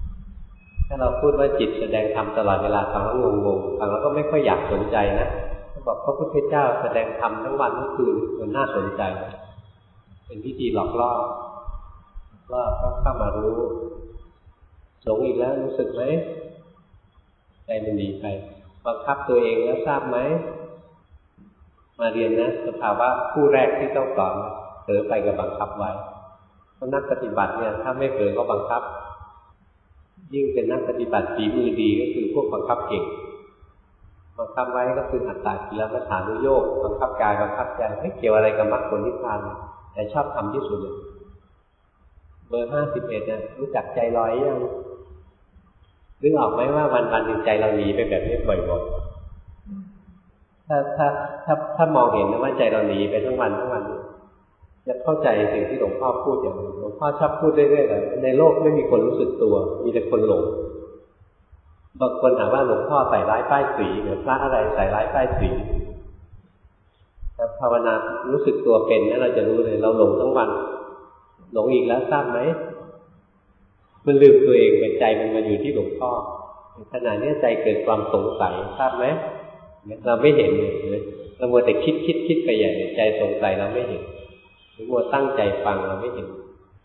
ถ้าเราพูดว่าจิตแสดงธรรมตลอดเวลาฟังแล้วงงๆฟังแล้วก็ไม่ค่อยอยากสนใจนะบอกพระพุทธเจ้าแสดงธรรมทั้งวันทั้งคืนมันน่าสนใจเป็นวิธีหลอกล่อว่าก็เข้ามารู้หลงอีกแล้วรู้สึกไหมใจมันหนีไปบังคับตัวเองแล้วทราบไหมมาเรียนนะสภาวะคู่แรกที่ต้องสอนเผลอไปกับบังคับไว้เพราะนักปฏิบัติเนี่ยถ้าไม่เผลอก็บังคับยิ่งเป็นนักปฏิบัติฝีมือดีก็คือพวกบังคับเก่งบังคับไว้ก็คืออัตตากิลมัฏฐานุโยคบังคับกายบังคับใจไม่เกี่ยวอะไรกับมรรคผลนิพพานแต่ชอบทำที่สุดเลยเบอร์51นะรู้จักใจลอยยังนึกออกไหมว่าวันๆหนึ่งใจเราหนีไปแบบนี้บ่อยๆถ้ามองเห็นนะว่าใจเราหนีไปทั้งวันจะเข้าใจสิ่งที่หลวงพ่อพูดอย่างหลวงพ่อชอบพูดเรื่อยๆเลยในโลกไม่มีคนรู้สึกตัวมีแต่คนหลงบางคนถามว่าหลวงพ่อใส่ร้ายป้ายสีหรือพระอะไรใส่ร้ายป้ายสีแต่ภาวนารู้สึกตัวเป็นแล้วเราจะรู้เลยเราหลงทั้งวันหลงอีกแล้วทราบไหมมันลืมตัวเองเป็นใจมันมาอยู่ที่หลวงพ่อขณะนี้ใจเกิดความสงสัยทราบไหมเราไม่เห็นเลยเรามัวแต่คิดไปใหญ่ใจสงสัยเราไม่เห็นหรือมัวตั้งใจฟังเราไม่เห็น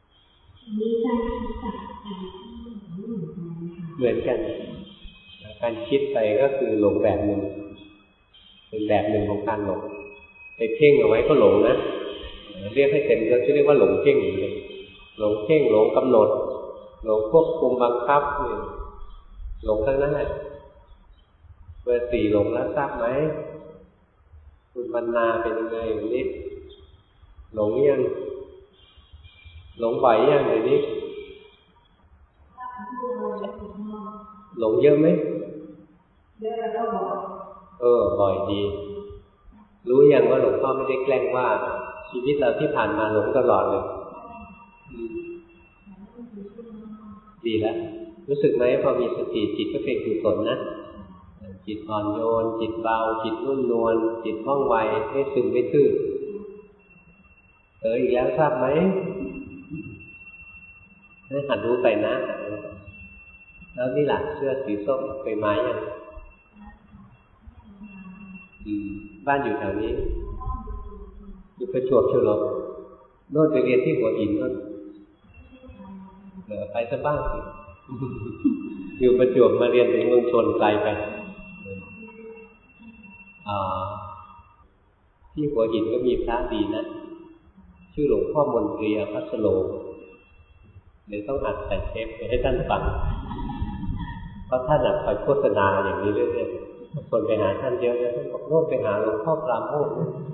เหมือนกันการคิดไปก็คือหลงแบบหนึ่งเป็นแบบหนึ่งของการหลงไปเพ่งเอาไว้ก็หลงนะเรียกให้เต็มก็จะเรียกว่าหลงเพ่งเลยหลงเพ่งหลงกำหนดหลงควบคุมบังคับหลงทั้งนั้นแหละเบอร์4หลงแล้วทราบไหมคุณบรรณาเป็นยังไงอย่างนี้หลงยังหลงบ่อยยังอย่างนี้หลงเยอะไหมเยอะแล้วก็บ่อยบ่อยดีรู้ยังว่าหลวงพ่อไม่ได้แกล้งว่าชีวิตเราที่ผ่านมาหลงตลอดเลยดีแล้วรู้สึกไหมพอมีสติจิตก็เป็นกุศลนะจิตอ่อนโยนจิตเบาจิตนุ่มนวลจิตว่องไวไม่ซึมไม่ทื่ออีกแล้วทราบไหมให้หัดรู้ไปนะแล้วนี่แหละเสื้อสีส้มไปไม้ยังบ้านอยู่แถวนี้อยู่ประจวบเชียวหรอโน่นไปเรียนที่หัวหินโน่นไปซะบ้างสิอยู่ประจวบมาเรียนถึงเมืองชนไกลไปที่หัวหินก็มีพระดีนะชื่อหลวงพ่อมนตรีอภัสโลเดี๋ยวต้องอัดใส่เทปไปให้ท่านฟังเพราะท่านคอยโฆษณาอย่างนี้เรื่อยๆคนไปหาท่านเยอะนะท่านบอกโน่นไปหาหลวงพ่อปราโมทย์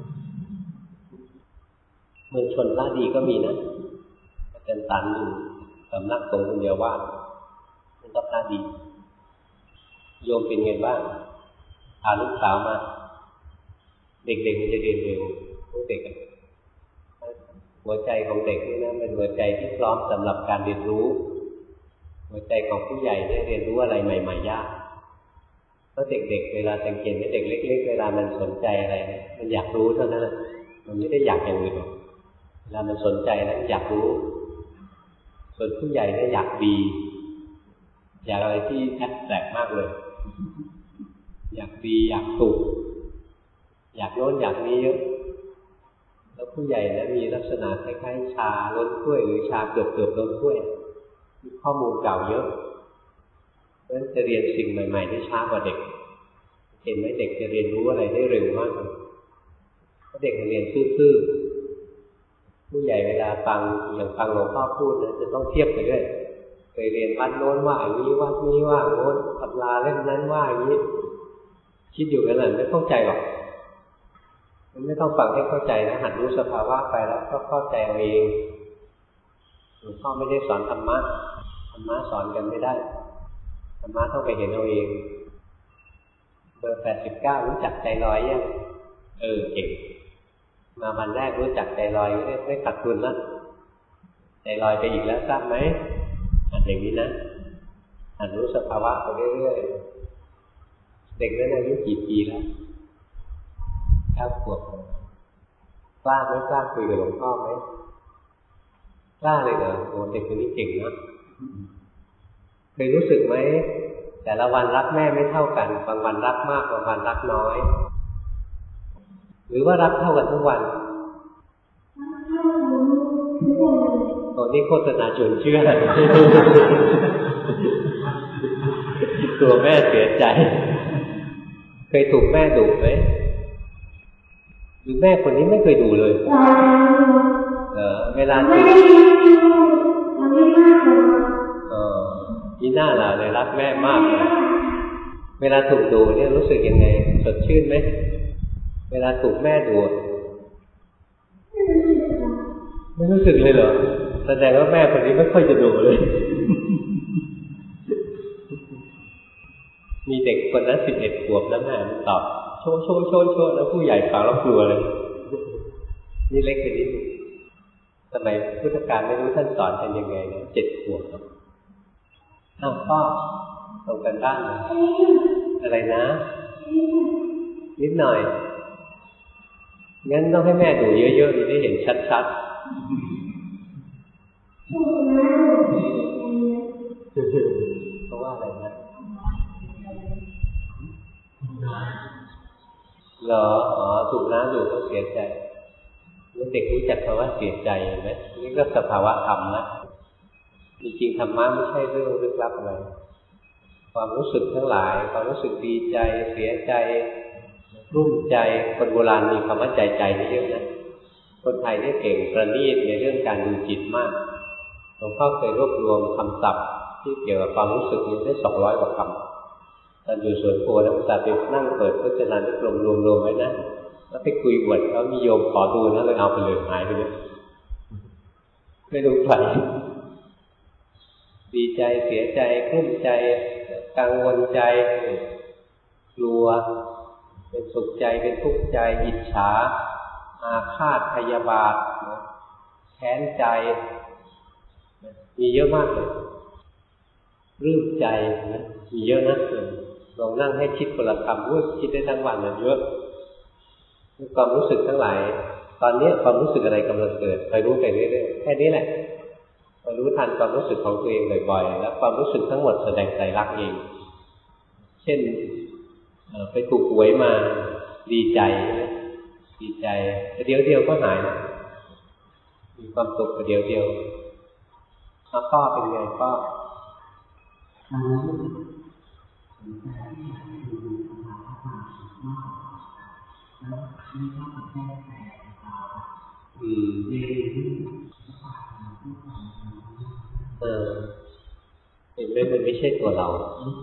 เมืองชนพระดีก็มีนะอาจารย์ตันอยู่สำนักสงฆ์คนเดียวว่ามันก็พระดีโยมเป็นไงบ้างพาลูกสาวมาเด็กๆมันจะเรียนเร็วเด็กหัวใจของเด็กนี่นะเป็นหัวใจที่พร้อมสำหรับการเรียนรู้หัวใจของผู้ใหญ่ได้เรียนรู้อะไรใหม่ๆยากเพราะเด็กๆเวลาสังเกตเด็กเล็กๆเวลามันสนใจอะไรมันอยากรู้เท่านั้นมันไม่ได้อยากอย่างอื่นหรอกเวลามันสนใจแล้วอยากรู้ส่วนผู้ใหญ่เนี่ยอยากดีอยากอะไรที่แปลกมากเลยอยากดีอยากถูกอยากโน้นอยากนี้เยอะแล้วผู้ใหญ่นะมีลักษณะคล้ายๆชาล้นถ้วยหรือชาเกือบล้นถ้วยมีข้อมูลเก่าเยอะเพราะฉะนั้นจะเรียนสิ่งใหม่ๆได้ช้ากว่าเด็กเห็นไหมเด็กจะเรียนรู้อะไรได้เร็วมากเพราะเด็กเรียนซื่อๆผู้ใหญ่เวลาฟังอย่างฟังหลวงพ่อพูดนะจะต้องเทียบไปด้วยเคยเรียนวัดโน้นว่าอย่างนี้วัดนี้ว่าโน้นตำราเล่มนั้นว่าอย่างนี้คิดอยู่กันเลยไม่เข้าใจหรอกมันไม่ต้องฟังให้เข้าใจนะหัดรู้สภาวะไปแล้วก็เข้าใจเอาเองหลวงพ่อไม่ได้สอนธรรมะสอนกันไม่ได้ธรรมะต้องไปเห็นเอาเองเบอร์89รู้จักใจลอยยังเก่งมาวันแรกรู้จักใจลอยไม่ขาดทุนแล้วใจลอยไปอีกแล้วทราบไหมหัดอย่างนี้นะหัดรู้สภาวะไปเรื่อยๆเด็กนั้นอายุกี่ปีแล้ว9 ขวบกล้าไม่กล้าคุยกับหลวงพ่อไหมกล้าเลยเหรอโอ้เด็กคนนี้เก่งนะเคยรู้สึกไหมแต่ละวันรักแม่ไม่เท่ากันบางวันรักมากบางวันรักน้อยหรือว่ารักเท่ากันทุกวันตอนนี้โฆษณาชวนเชื่อ ตัวแม่เสียใจเคยถูกแม่ดุไหมหรือแม่คนนี้ไม่เคยดุเลยเวลาถูกนี่หน้าล่ะเลยรักแม่มากเลยเวลาถูกดุเนี่ยรู้สึกยังไงสดชื่นไหมเวลาถูกแม่ดุไม่รู้สึกเลยเหรอแสดงว่าแม่คนนี้ไม่ค่อยจะดุเลย มีเด็กคนนั้น11 ขวบแล้วแม่ตอบโชว์แล้วผู้ใหญ่ฟังแล้วกลัวเลยนี่เล็กไปนิดสมัยพุทธกาลไม่รู้ท่านสอนกันยังไงนะ7 ขวบครับพ่อตรงกันบ้านนะอะไรนะนิดหน่อยงั้นต้องให้แม่ดูเยอะๆจะได้เห็นชัดๆเพราะว่าอะไรนะเหรอถูกน้าดูก็เสียใจแล้วเด็กรู้จักคำว่าเสียใจไหมนี่ก็สภาวะธรรมนะจริงๆธรรมะไม่ใช่เรื่องลึกลับอะไรความรู้สึกทั้งหลายความรู้สึกดีใจเสียใจรุ่มใจคนโบราณมีคำว่าใจนี่เยอะนะคนไทยนี่เก่งประณีตในเรื่องการดูจิตมากหลวงพ่อเคยรวบรวมคำศัพท์ที่เกี่ยวกับความรู้สึกนี้ได้200 กว่าคำตอนอยู่สวนโพธิ์นักศึกษาไปนั่งเปิดพจนานุกรมรวมไว้นะแล้วไปคุยบวชเขามีโยมขอดูนะเลยเอาไปเลยหายไปเลยไม่รู้ใครดีใจเสียใจกลุ้มใจกังวลใจกลัวเป็นสุขใจเป็นทุกข์ใจอิจฉาอาฆาตพยาบาทแค้นใจมีเยอะมากเลยรื้อใจนะมีเยอะนะลองนั่งให้คิดคนละคำคิดได้ทั้งวันนะเยอะความรู้สึกทั้งหลายตอนนี้ความรู้สึกอะไรกำลังเกิดไปรู้ไปเรื่อยๆแค่นี้แหละพอรู้ทันความรู้สึกของตัวเองบ่อยๆแล้วความรู้สึกทั้งหมดแสดงไตรลักษณ์เองเช่นไปถูกหวยมาดีใจแต่เดียวก็หายมีความสุขแต่เดียวแล้วพ่อเป็นไงพ่อเห็นไหมมันไม่ใช่ตัวเรา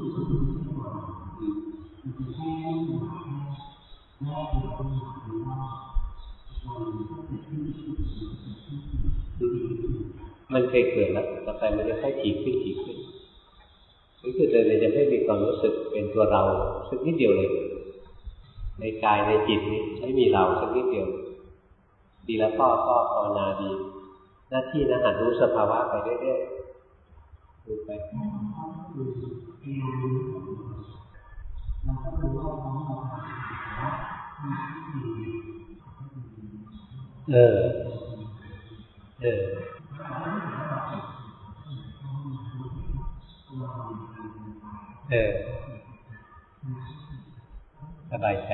มันเคยเกิดแล้วต่อไปมันจะค่อยถี่ขึ้นรู้สึกเลยจะไม่มีความรู้สึกเป็นตัวเราสักนิดเดียวเลยในกายในจิตนี้ไม่มีเราสักนิดเดียวดีแล้วพ่อภาวนาดีหน้าที่นะหัดรู้สภาวะไปเรื่อยๆดูไปสบายใจ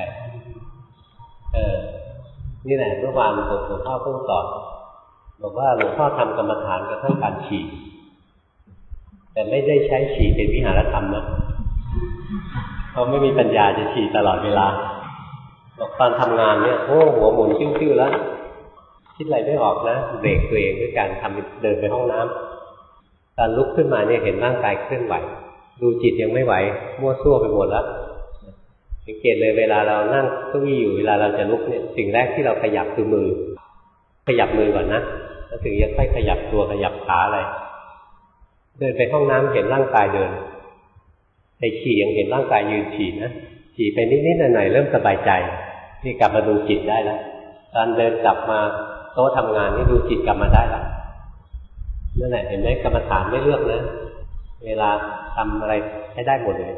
นี่แหละเมื่อวานหลวงพ่อเพิ่งสอนบอกว่าหลวงพ่อทำกรรมฐานกระทั่งการฉี่แต่ไม่ได้ใช้ฉี่เป็นวิหารธรรมนะเพราะไม่มีปัญญาจะฉี่ตลอดเวลาบอกตอนทำงานเนี่ยหัวหมุนชิ้วๆแล้วคิดอะไรไม่ออกนะเบรกตัวเองด้วยการเดินไปห้องน้ำตอนลุกขึ้นมาเนี่ยเห็นร่างกายเคลื่อนไหวดูจิตยังไม่ไหวมั่วซั่วไปหมดแล้วสังเกตเลยเวลาเรานั่งเก้าอี้อยู่เวลาเราจะลุกเนี่ยสิ่งแรกที่เราขยับคือมือขยับมือก่อนนะแล้วถึงจะค่อยขยับตัวขยับขาอะไรเดินไปห้องน้ำเห็นร่างกายเดินไปฉี่ยังเห็นร่างกายยืนฉี่นะฉี่ไปนิดๆหน่อยๆเริ่มสบายใจนี่กลับมาดูจิตได้แล้วตอนเดินกลับมาโต๊ะทำงานนี่ดูจิตกลับมาได้แล้วนั่นแหละเห็นไหมกรรมฐานไม่เลือกนะเวลาทำอะไรใช้ได้หมดเลย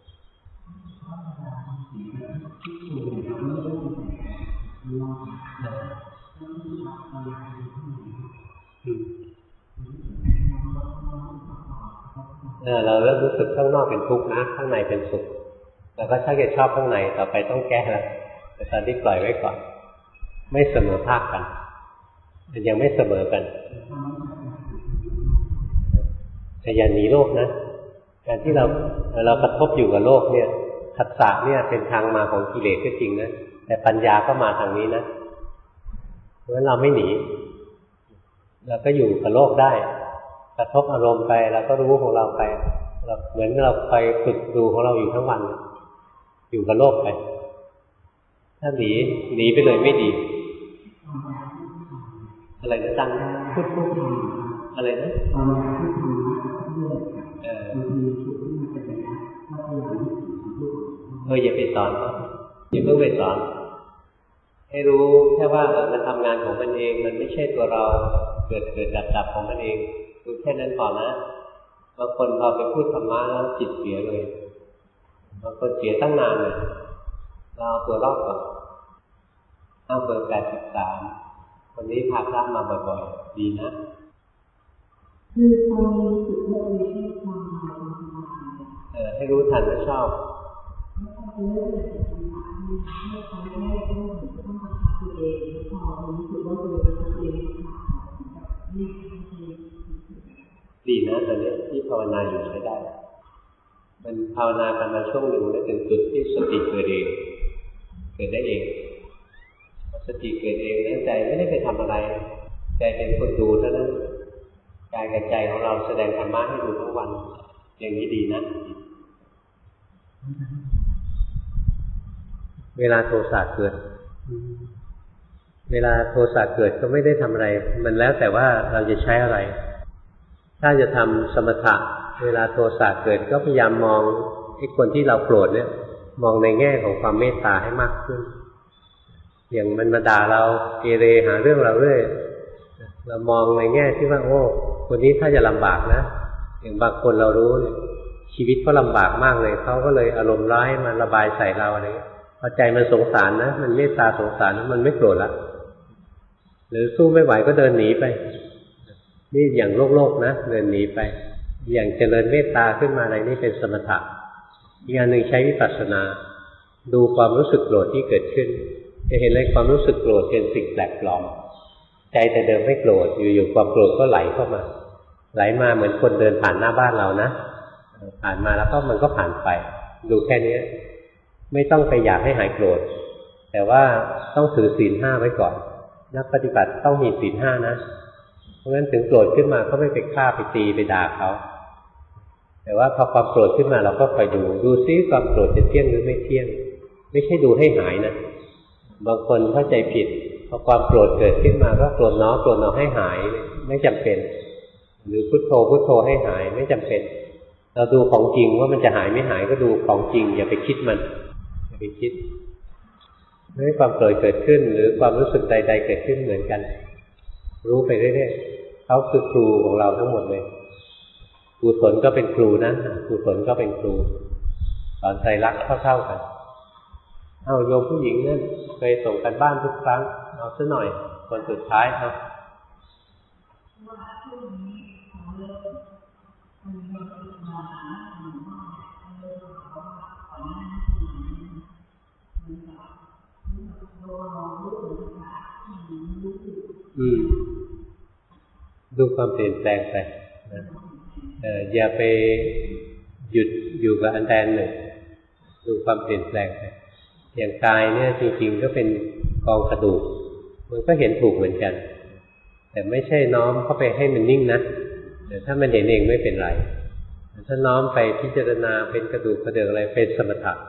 เราเริ่มรู้สึกข้างนอกเป็นทุกข์นะข้างในเป็นสุขเราก็ชักจะชอบข้างในต่อไปต้องแก้แล้วแต่ตอนนี้ปล่อยไว้ก่อนไม่เสมอภาคกันมันยังไม่เสมอกันแต่อย่าหนีโลกนะการที่เรากระทบอยู่กับโลกเนี่ยผัสสะเนี่ยเป็นทางมาของกิเลสก็จริงนะแต่ปัญญาก็มาทางนี้นะเพราะฉะนั้นเราไม่หนีเราก็อยู่กับโลกได้กระทบอารมณ์ไปเราก็รู้ของเราไปเราเหมือนเราไปฝึกดูของเราอยู่ทั้งวันอยู่กับโลกไปถ้าหนีไปเลยไม่ดีอะไรนะตังพูดอะไรนะอย่าไปสอนเขาอย่าเพิ่งไปสอนให้รู้แค่ว่ามันทำงานของมันเองมันไม่ใช่ตัวเราเกิดดับของมันเองรู้แค่นั้นพอนะบางคนพอไปพูดธรรมะแล้วจิตเสียเลยบางคนเสียตั้งนานเลยเราเอาตัวรอดก่อนเอาเบอร์83วันนี้พาพระมาบ่อยๆดีนะคือตอนนี้สุดเลยไม่ใช่ความหมายของธรรมะให้รู้ทันว่าชอบไม่ต้องไปเลือกแต่ธรรมะให้เขาได้ต้องมาทำตัวเองพอรู้สึกว่าตัวเองดีนะตอนนี้ที่ภาวนาอยู่ใช้ได้มันภาวนากันมาช่วงหนึ่งแล้วถึงจุดที่สติเกิดเองเกิดได้เองสติเกิดเองแล้วใจไม่ได้ไปทำอะไรใจเป็นคนดูเท่านั้นกายกับใจของเราแสดงธรรมะให้ดูทั้งวันอย่างนี้ดีนะเวลาโทสะเกิดก็ไม่ได้ทำอะไรมันแล้วแต่ว่าเราจะใช้อะไรถ้าจะทำสมถะเวลาโทสะเกิดก็พยายามมองไอ้คนที่เราโกรธเนี่ยมองในแง่ของความเมตตาให้มากขึ้นอย่างมันมาด่าเราเกเรหาเรื่องเราเรื่อยเรามองในแง่ที่ว่าโอ้คนนี้ถ้าจะลำบากนะอย่างบางคนเรารู้เนี่ยชีวิตก็ลำบากมากเลยเขาก็เลยอารมณ์ร้ายมาระบายใส่เราอะไรพอใจมันสงสารนะมันเมตตาสงสารมันไม่โกรธละหรือสู้ไม่ไหวก็เดินหนีไปนี่อย่างโลกนะเดินหนีไปอย่างเจริญเมตตาขึ้นมาอะไรนี่เป็นสมถะอีกอันหนึ่งใช้วิปัสสนาดูความรู้สึกโกรธที่เกิดขึ้นจะเห็นเลยความรู้สึกโกรธเป็นสิ่งแปลกปลอมใจแต่เดิมไม่โกรธอยู่ๆความโกรธก็ไหลเข้ามาไหลมาเหมือนคนเดินผ่านหน้าบ้านเรานะผ่านมาแล้วก็มันก็ผ่านไปดูแค่นี้ไม่ต้องไปอยากให้หายโกรธแต่ว่าต้องถือศีล 5ไว้ก่อนนักปฏิบัติต้องมีศีล 5นะเพราะฉะนั้นถึงโกรธขึ้นมาก็ไม่ไปฆ่าไปตีไปด่าเขาแต่ว่าพอความโกรธขึ้นมาเราก็คอยดูซิความโกรธจะเที่ยงหรือไม่เที่ยงไม่ใช่ดูให้หายนะบางคนเข้าใจผิดพอความโกรธเกิดขึ้นมาก็โกรธเนาะให้หายไม่จำเป็นหรือพุทโธให้หายไม่จำเป็นเราดูของจริงว่ามันจะหายไม่หายก็ดูของจริงอย่าไปคิดมันอย่าไปคิดให้ความโกรธเกิดขึ้นหรือความรู้สึกใดๆเกิดขึ้นเหมือนกันรู้ไปเรื่อยๆเขาคือครูของเราทั้งหมดเลยกุศลก็เป็นครูนะกุศลก็เป็นครูสอนใจรักเท่าๆกันเอาโยมผู้หญิงนั่นเคยส่งกันบ้านทุกครั้งเอาซะหน่อยคนสุดท้ายเอาดูความเปลี่ยนแปลงไปอย่าไปหยุดอยู่กับอันใดหนึ่งดูความเปลี่ยนแปลงไปอย่างกายเนี่ยจริงๆก็เป็นกองกระดูกมันก็เห็นถูกเหมือนกันแต่ไม่ใช่น้อมเข้าไปให้มันนิ่งนะแต่ถ้ามันเห็นเองไม่เป็นไรถ้าน้อมไปพิจารณาเป็นกระดูกกระเดื่องอะไรเป็นสมถะ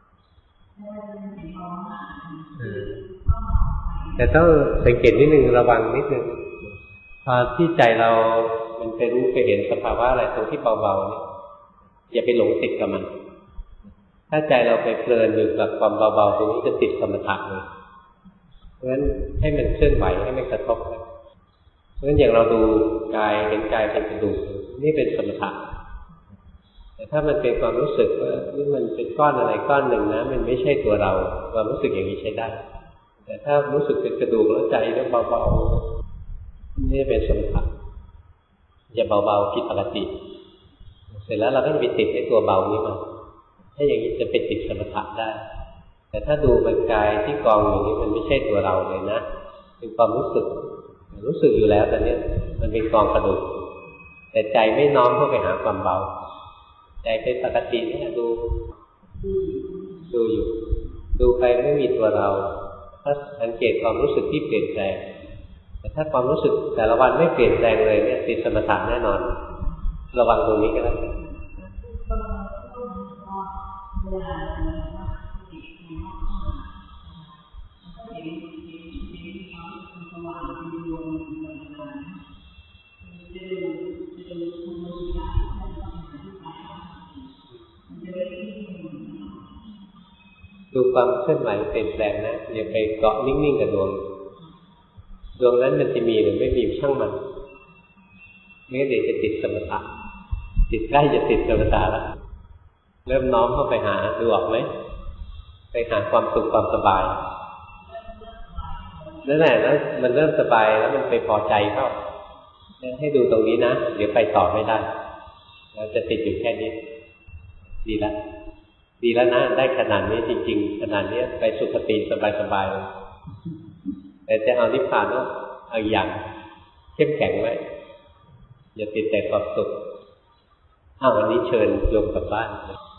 แต่ต้องสังเกตนิดนึงระวังนิดนึงพอที่ใจเรามันไปรู้ไปเห็นสภาวะอะไรตรงที่เบาๆเนี่ยอย่าไปหลงติดกับมันถ้าใจเราไปเพลินอยู่กับความเบาๆตรงนี้จะติดสมถะเลยเพราะฉะนั้นให้มันเคลื่อนไหวให้มันกระทบกันเพราะฉะนั้นอย่างเราดูกายเห็นกายเป็นกระดูกนี่เป็นสมถะแต่ถ้ามันเป็นความรู้สึกว่านี่มันเป็นก้อนอะไรก้อนหนึ่งนะมันไม่ใช่ตัวเราความรู้สึกอย่างนี้ใช้ได้แต่ถ้ารู้สึกเป็นกระดูกแล้วใจก็เบาๆนี่เป็นสมถะอย่าเบาๆผิดปกติเสร็จแล้วเราก็จะไปติดในตัวเบานี้มาถ้าอย่างนี้จะไปติดสมถะได้แต่ถ้าดูเป็นกายที่กองอยู่นี้มันไม่ใช่ตัวเราเลยนะเป็นความรู้สึกอยู่แล้วตอนนี้มันเป็นกองกระดูกแต่ใจไม่น้อมเข้าไปหาความเบาใจเป็นปกติเนี่ยดูอยู่ดูไปไม่มีตัวเราถ้าสังเกตความรู้สึกที่เปลี่ยนแปลงแต่ถ้าความรู้สึกแต่ละวันไม่เปลี่ยนแปลงเลยเนี่ยติดสมถะแน่นอนระวังตรงนี้ก็แล้วกันดูความเคลื่อนไหวเปลี่ยนแปลงนะอย่าไปเกาะนิ่งๆกับดวงนั้นมันจะมีหรือไม่มีช่างมันไม่งั้นเดี๋ยวจะติดสมถะติดใกล้จะติดสมถะแล้วเริ่มน้อมเข้าไปหาดูออกไหมไปหาความสุขความสบายนั่นแหละแล้วมันเริ่มสบายแล้วมันไปพอใจเข้าให้ดูตรงนี้นะเดี๋ยวไปต่อไม่ได้เราจะติดอยู่แค่นี้ดีแล้วนะได้ขนาดนี้จริงๆขนาดนี้ไปสุคติสบายๆแต่จะเอานิพพานเนาะเอาอย่างเข้มแข็งไว้อย่าติดแต่ความสุขวันนี้เชิญโยมกลับบ้าน